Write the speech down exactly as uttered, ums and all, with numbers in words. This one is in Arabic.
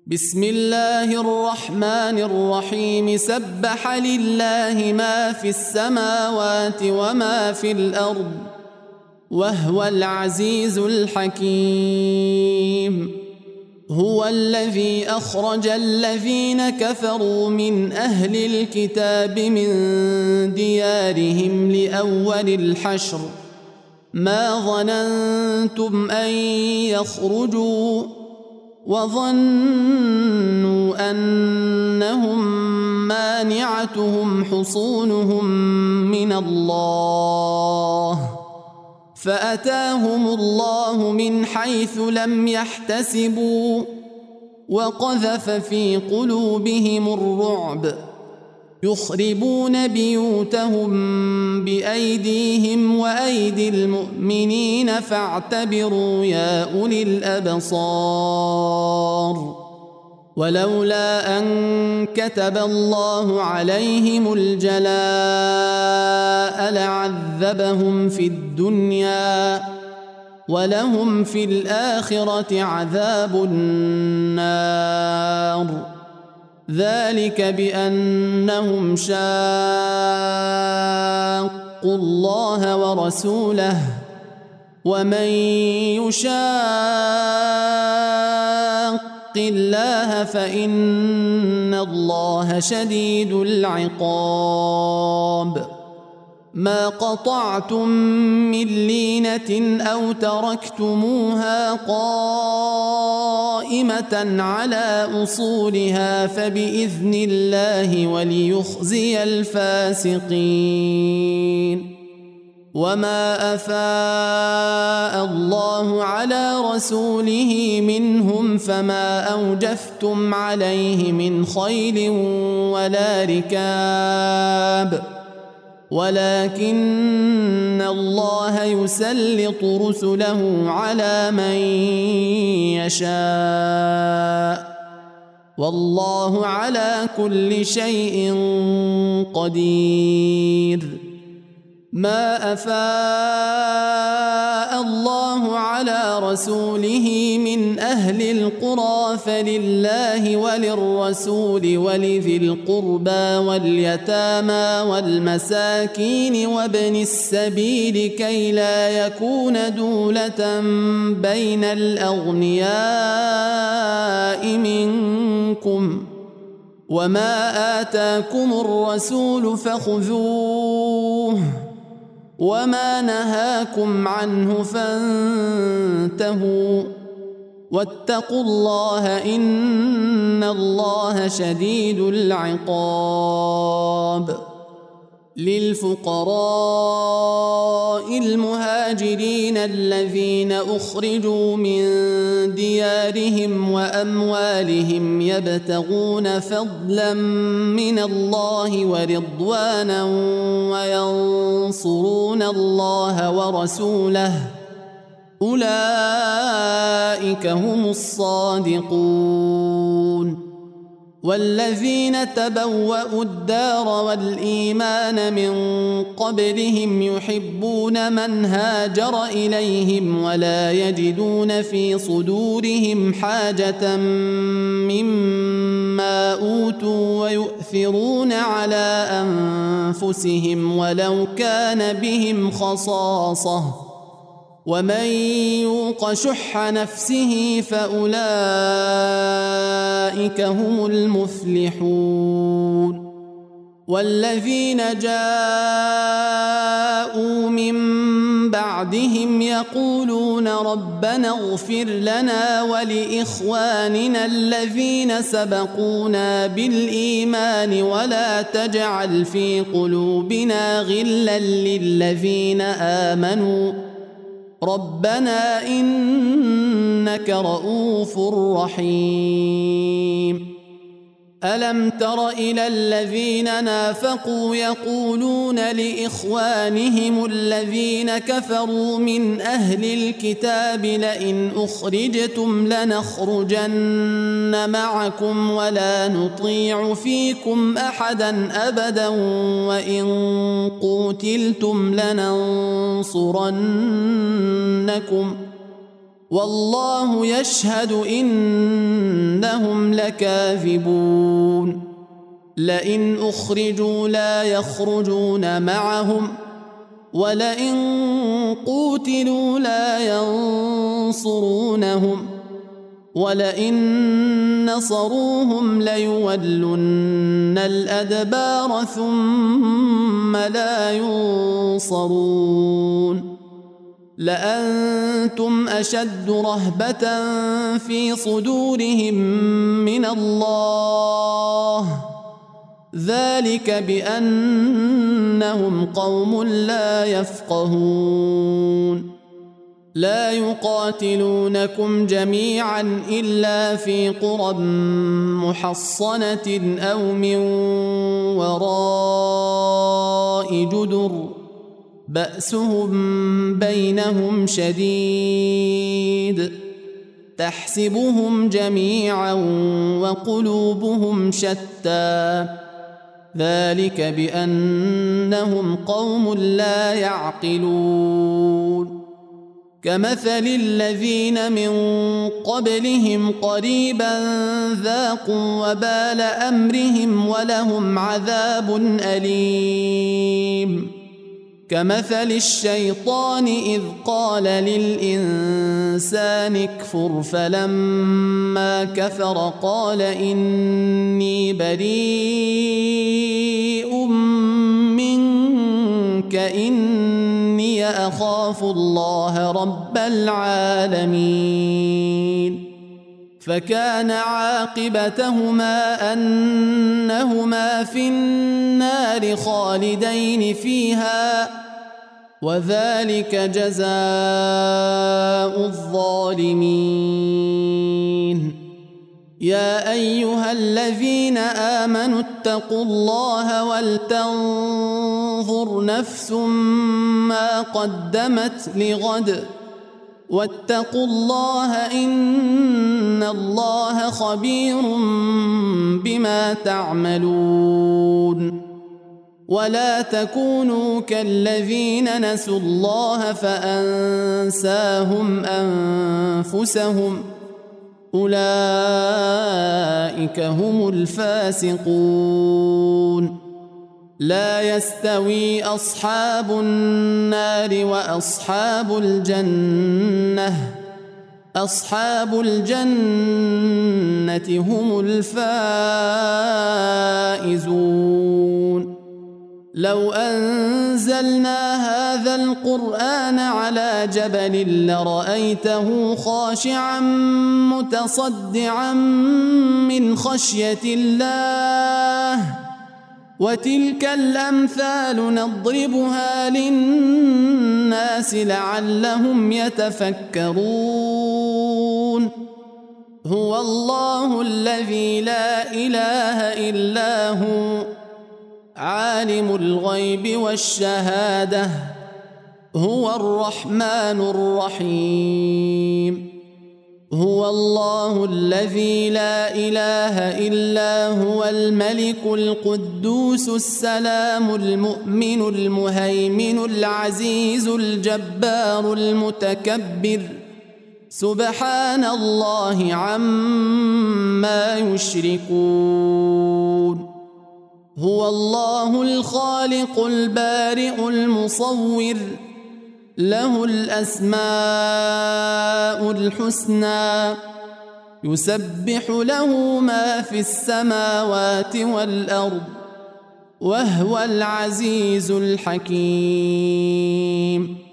بسم الله الرحمن الرحيم سبح لله ما في السماوات وما في الأرض وهو العزيز الحكيم. هو الذي أخرج الذين كفروا من أهل الكتاب من ديارهم لأول الحشر ما ظننتم أن يخرجوا وظنوا أنهم مانعتهم حصونهم من الله فأتاهم الله من حيث لم يحتسبوا وقذف في قلوبهم الرعب يخربون بيوتهم بأيديهم وأيدي المؤمنين فاعتبروا يا أولي الأبصار. ولولا أن كتب الله عليهم الجلاء لعذبهم في الدنيا ولهم في الآخرة عذاب النار ذلك بأنهم شاقوا الله ورسوله ومن يشاق الله فإن الله شديد العقاب. ما قطعتم من لينة أو تركتموها قائمة على أصولها فبإذن الله وليخزي الفاسقين. وما أفاء الله على رسوله منهم فما أوجفتم عليه من خيل ولا ركاب ولكن الله يسلط رسله على من يشاء والله على كل شيء قدير. ما أفاء الله على رسوله من أهل القرى فلله وللرسول ولذي القربى واليتامى والمساكين وابن السبيل كي لا يكون دولة بين الأغنياء منكم وما آتاكم الرسول فخذوه وما نهاكم عنه فانتهوا واتقوا الله إن الله شديد العقاب. للفقراء المهاجرين الذين أخرجوا من ديارهم وأموالهم يبتغون فضلا من الله ورضوانا وينصرون الله ورسوله أولئك هم الصادقون. والذين تبوأوا الدار والإيمان من قبلهم يحبون من هاجر إليهم ولا يجدون في صدورهم حاجة مما أوتوا ويؤثرون على أنفسهم ولو كان بهم خصاصة ومن يوق شح نفسه فأولئك هم المفلحون. والذين جاءوا من بعدهم يقولون ربنا اغفر لنا ولإخواننا الذين سبقونا بالإيمان ولا تجعل في قلوبنا غلا للذين آمنوا ربنا إنك رؤوف رحيم. ألم تر إلى الذين نافقوا يقولون لإخوانهم الذين كفروا من أهل الكتاب لئن أخرجتم لنخرجن معكم ولا نطيع فيكم أحدا أبدا وإن قوتلتم لننصرنكم والله يشهد إنهم إنهم لكاذبون لئن أخرجوا لا يخرجون معهم ولئن قوتلوا لا ينصرونهم ولئن نصروهم ليولن الأدبار ثم لا ينصرون لأنتم أشد رهبة في صدورهم من الله ذلك بأنهم قوم لا يفقهون لا يقاتلونكم جميعا إلا في قرى محصنة أو من وراء جدر بأسهم بينهم شديد تحسبهم جميعا وقلوبهم شتى ذلك بأنهم قوم لا يعقلون كمثل الذين من قبلهم قريبا ذاقوا وبال أمرهم ولهم عذاب أليم كمثل الشيطان إذ قال للإنسان اكفر فلما كفر قال إني بريء منك إني أخاف الله رب العالمين فكان عاقبتهما أنهما في النار خالدين فيها وذلك جزاء الظالمين يا أيها الذين آمنوا اتقوا الله ولتنظر نفس ما قدمت لغد واتقوا الله إن الله خبير بما تعملون ولا تكونوا كالذين نسوا الله فأنساهم أنفسهم أولئك هم الفاسقون لا يستوي أصحاب النار وأصحاب الجنة أصحاب الجنة هم الفائزون لو أنزلنا هذا القرآن على جبل لرأيته خاشعا متصدعا من خشية الله وتلك الأمثال نضربها للناس لعلهم يتفكرون هو الله الذي لا إله إلا هو عالم الغيب والشهادة هو الرحمن الرحيم هو الله الذي لا إله إلا هو الملك القدوس السلام المؤمن المهيمن العزيز الجبار المتكبر سبحان الله عما يشركون هو الله الخالق البارئ المصور له الأسماء الحسنى يسبح له ما في السماوات والأرض وهو العزيز الحكيم